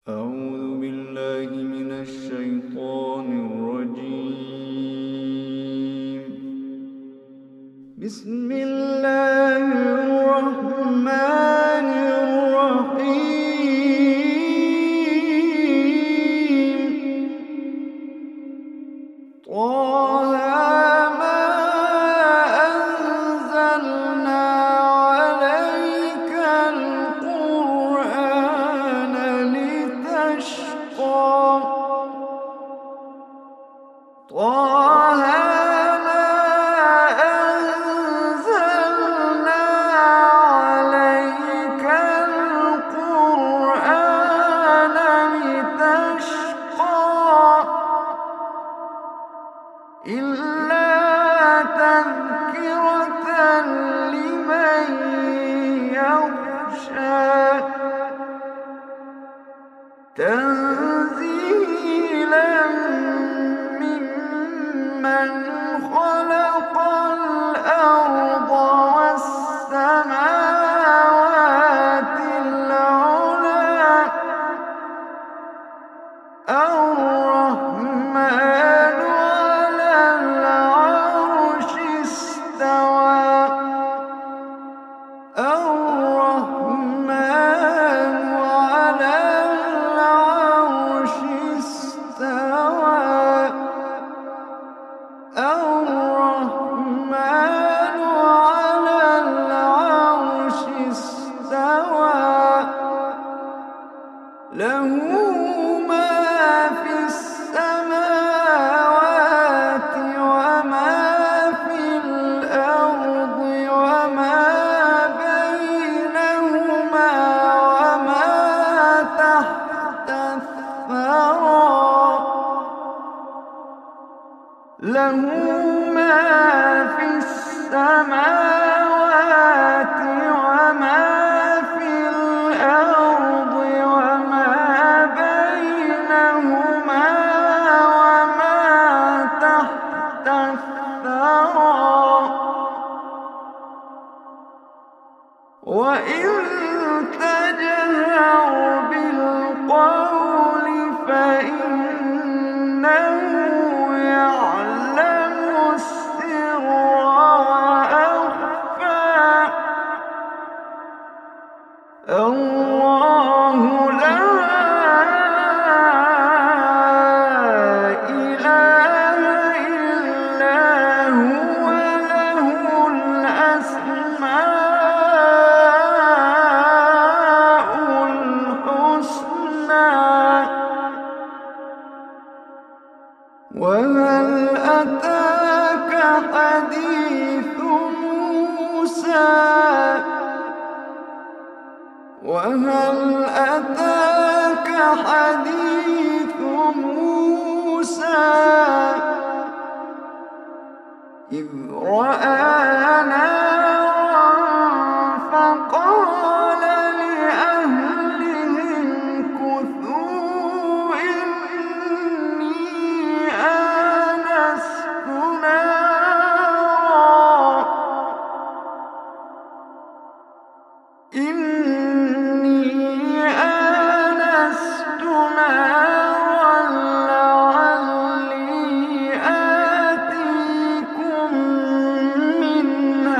أعوذ بالله من الشيطان الرجيم. بسم الله الرحمن الرحيم. طه ما أنزلنا عليك القرآن لتشقى. طه ما أنزلنا عليك القرآن لتشقى إلا تذكرة لمن يخشى تنزيلا ممن خلق الأرض والسماوات العلى الرحمن على العرش استوى. الرحمن على العرش استوى. الرحمن على العرش استوى. له ما في السماوات وما في الأرض وما بينهما وما تحت الثرى. له ما في السماوات وما في الأرض وما بينهما وما تحت الثرى. وإن تجهر بالقول فإنه يعلم السر وأخفى. الله لا إله إلا هو له الأسماء الحسنى. وهل أتاك حديث موسى؟ وهل أتاك حديث موسى إذ رأى نارا فقال لأهلهم كثوا إني آنست نارا. إني آنست نارا لعلي آتيكم منها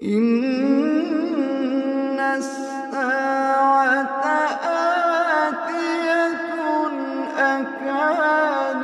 إن الساعة آتية أكاد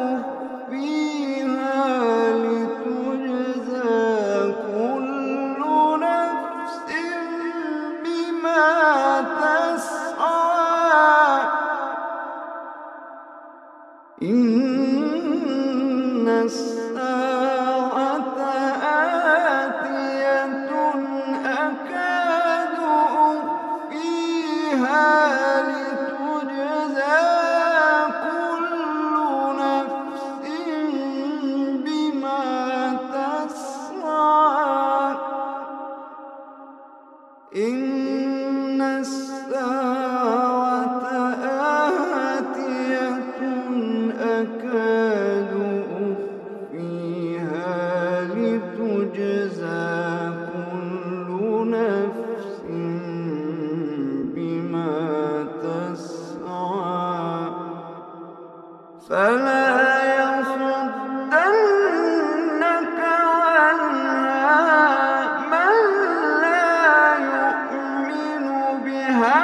أخفيها لتجزى كل نفس بما تسعى إن الساعة آتية أكاد أخفيها لتجزى كل نفس بما تسعى إن الساعة آتية أكاد أخفيها لتجزى كل نفس بما تسعى فلا يصدنك عنها من لا يؤمن بها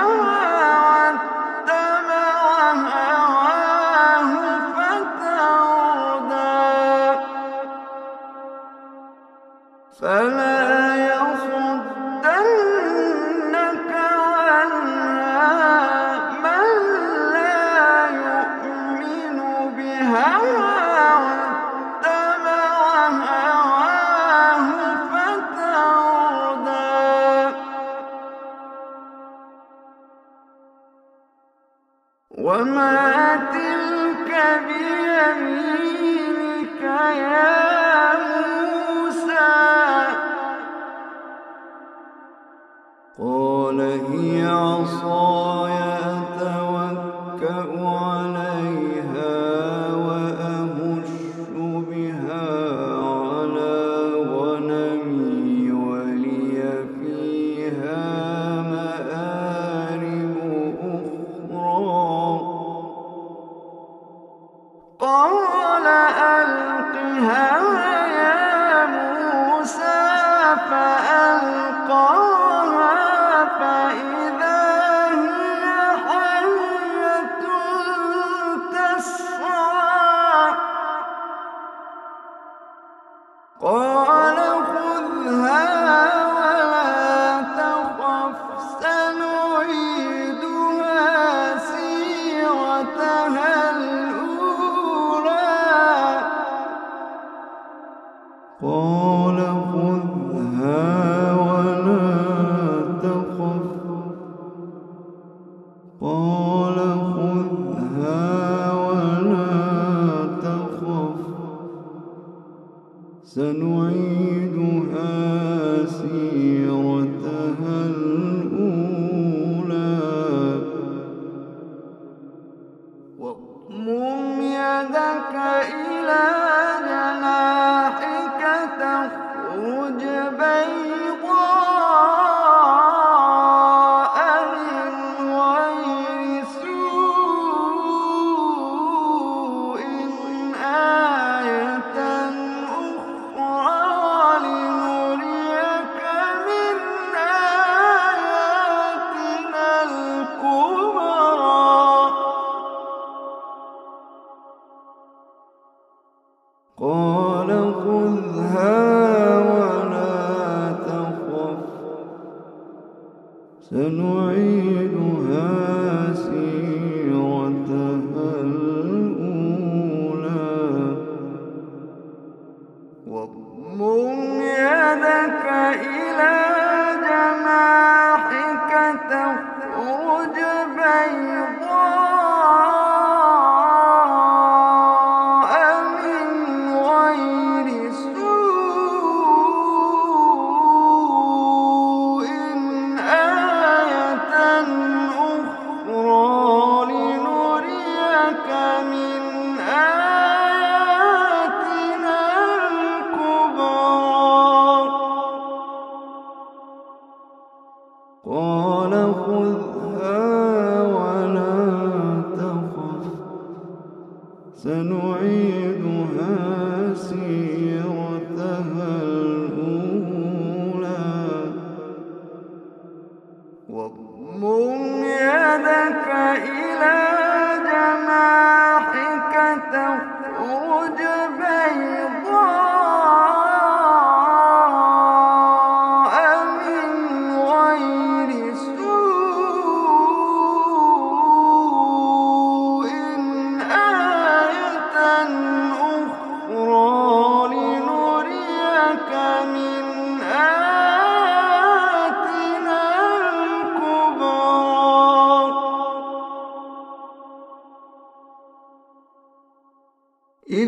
واتبع هواه فتردى فلا يصدنك عنها من لا يؤمن بها واتبع هواه فتردى وما تلك بيمينك يا موسى قال هي عصاي أتوكأ عليها وأهش بها على غنمي ولي فيها مآرب أخرى قال ألقها يا موسى فألقاها فإذا هي حية تسعى قال خذها ولا تخف سنعيدها سيرتها الأولى قال خذها ولا تخف قال خذها ولا تخف سنعيدها سيرتها الأولى واضمم يدك إلى جناحك تخرج بيضاء من غير سوء آية أخرى لنريك من آياتنا الكبرى قال خذها ولا تخف سنعيدها سيرتها الأولى واضمم يدك إلى جناحك تخرج بيضاء من غير سوء آية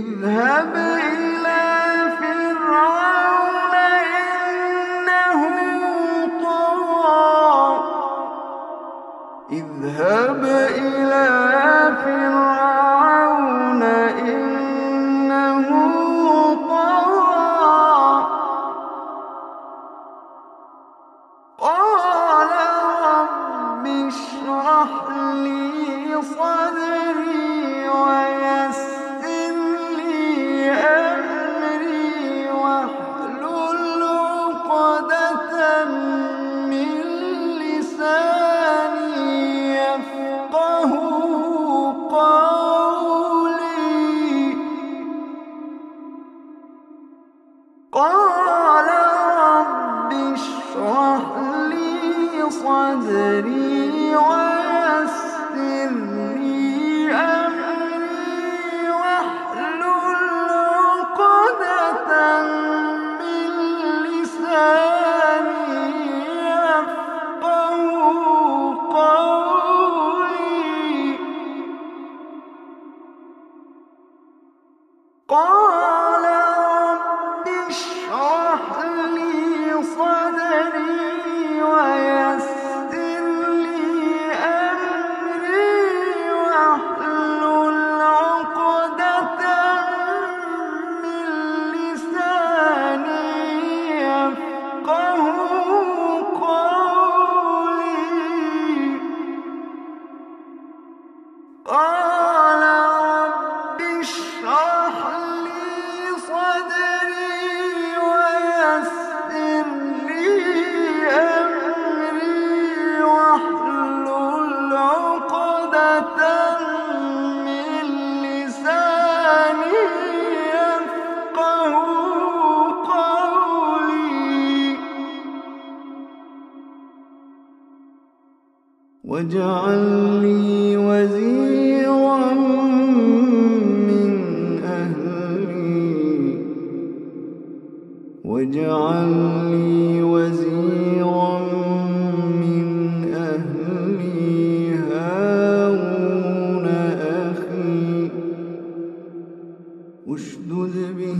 اذهب إلى فرعون إنه طغى اذهب إلى فرعون إنه طغى قال رب اشرح لي صدري ويسر لي أمري واحلل عقدة من لساني يفقه قولي قال رب اشرح لي صدري ويسر لي أمري واحلل عقدة من لساني يفقه قولي قال رب اشرح لي صدري ويسر لي أمري واحلل عقدة من لساني يفقه قولي قال رب اشرح لي صدري ويسر لي أمري واحلل عقدة من لساني يفقه قولي واجعل لي وزيرا من أهلي واجعل لي وزيرا من أهلي هارون أخي اشدد به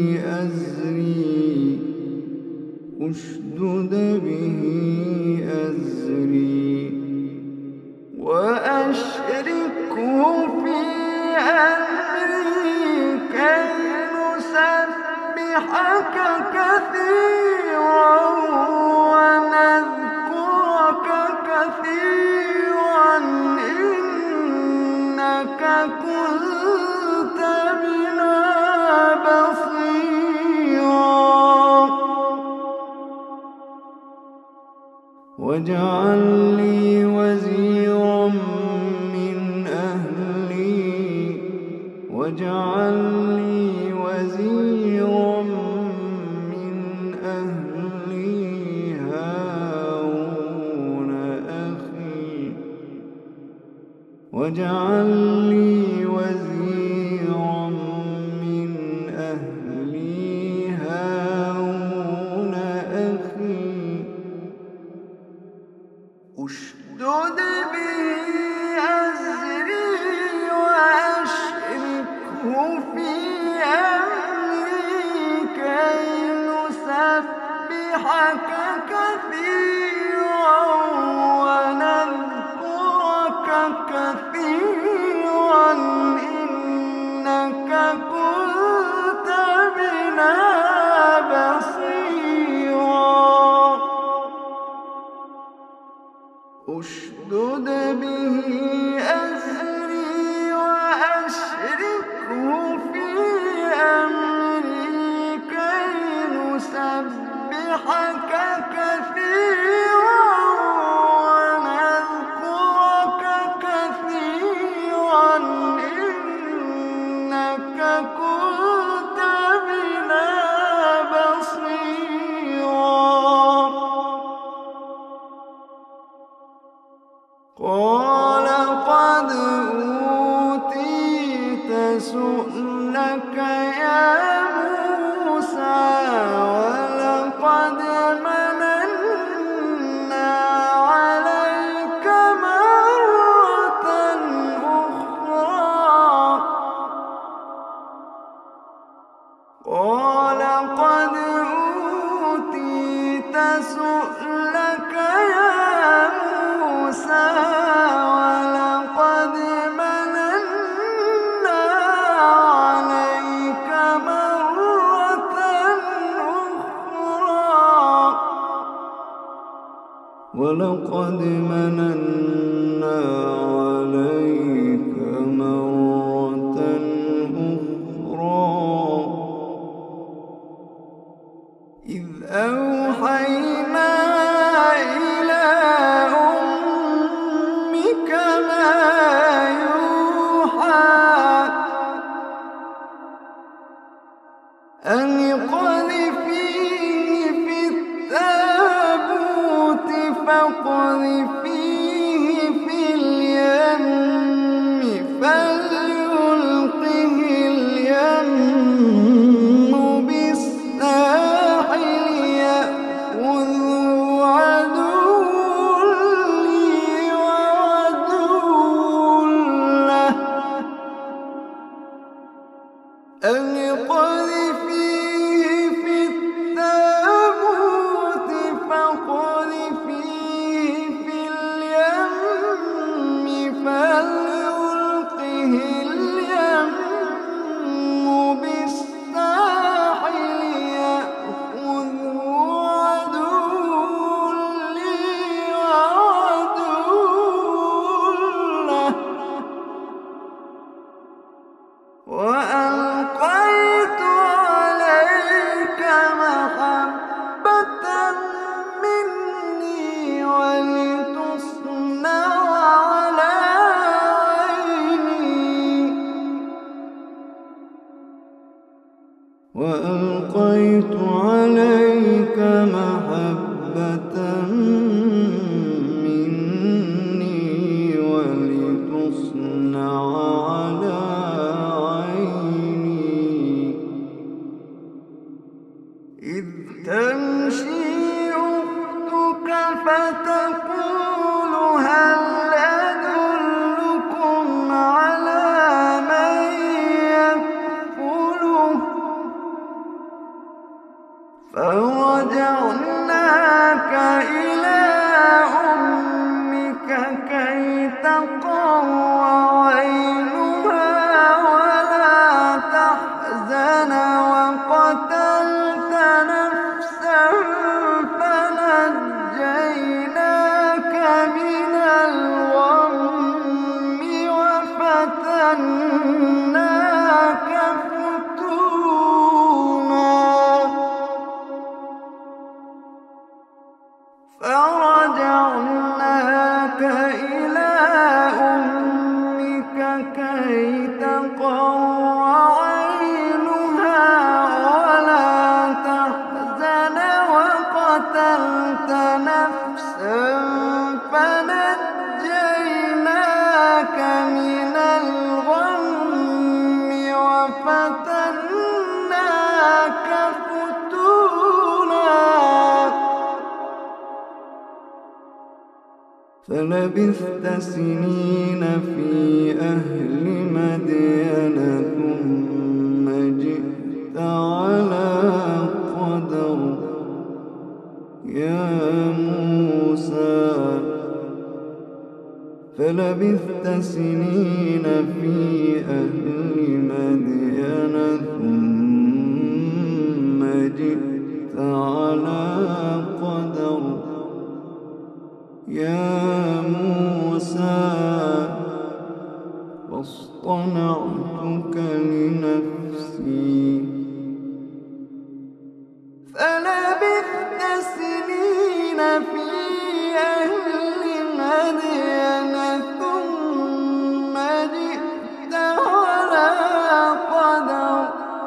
أزري وأشركه في أمري كي نسبحك كثيرا ونذكرك كثيرا إنك كنت بنا بصيرا واجعل لي وزيرا من أهلي واجعل لي وزيرا من أهلي هارون أخي واجعل لي وزيرا من أهلي هارون أخي اشدد به أزري وأشركه في أمري كي نسبحك كثيرا ونذكرك كثيرا إنك كنت بنا بصيرا اشدد به أزري وأشركه في أمري كي نسبحك كثيرا ونذكرك كثيرا إنك كنت بنا بصيرا قال قد أوتيت سؤلك يا موسى ولقد سؤلك يا موسى ولقد مننا عليك مرة أخرى ولقد مننا عليك مرة أخرى إذ أوحينا إلى أمك ما يوحى أن اقذفيه في التابوت فاقذفيه في اليم فليلقه اليم بالساحل يأخذه عدو لي وعدو له أن اقذفيه في التابوت فاقذفيه في اليم فليلقه اليم بالساحل يأخذه عدو لي وعدو له وألقيت عليك محبة مني ولتصنع على عيني وألقيت عليك محبة مني ولتصنع على عيني إذ تمشي أختك فتقول هل أدلكم على من يكفله فرجعناك إلى أمك كي تقر عينها ولا تحزن وقتلت نفسا فنجيناك من الغم وفتناك فتونا فرجعناك إلى أمك كي تقر عينها ولا تحزن وقتلت نفسا فنجيناك من الغم وفتناك فتونا فلبثت سنين في أهل مدين ثم جئت على قدر يا موسى فلبثت سنين في أهل مدين ثم جئت على قدر يا موسى واصطنعتك لنفسي فلبثت سنين في أهل مدين ثم جئت على قدر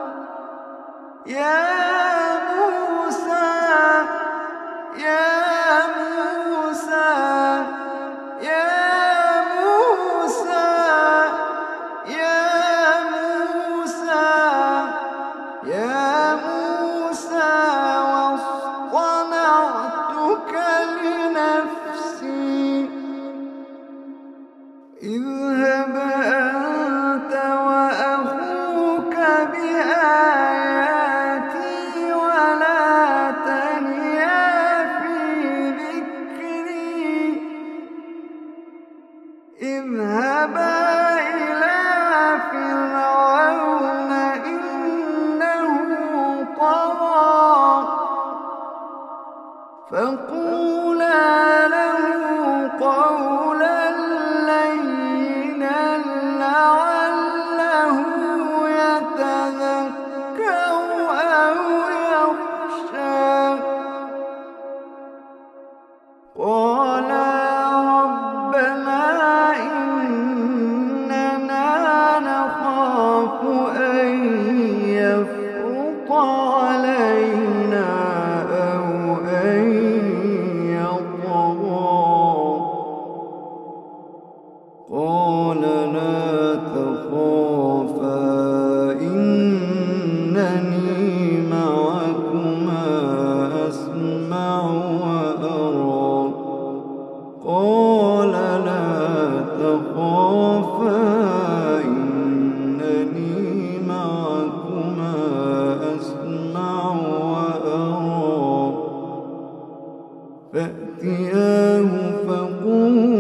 يا موسى فقولا له قولا لينا لعله يتذكر أو يخشى. قالا ربنا إننا نخاف أن يفرط علينا أو أن يطغى. قال لا تخافا إنني معكما أسمع وأرى. قال لا تخافا إنني معكما أسمع وأرى. فأتياه فقولا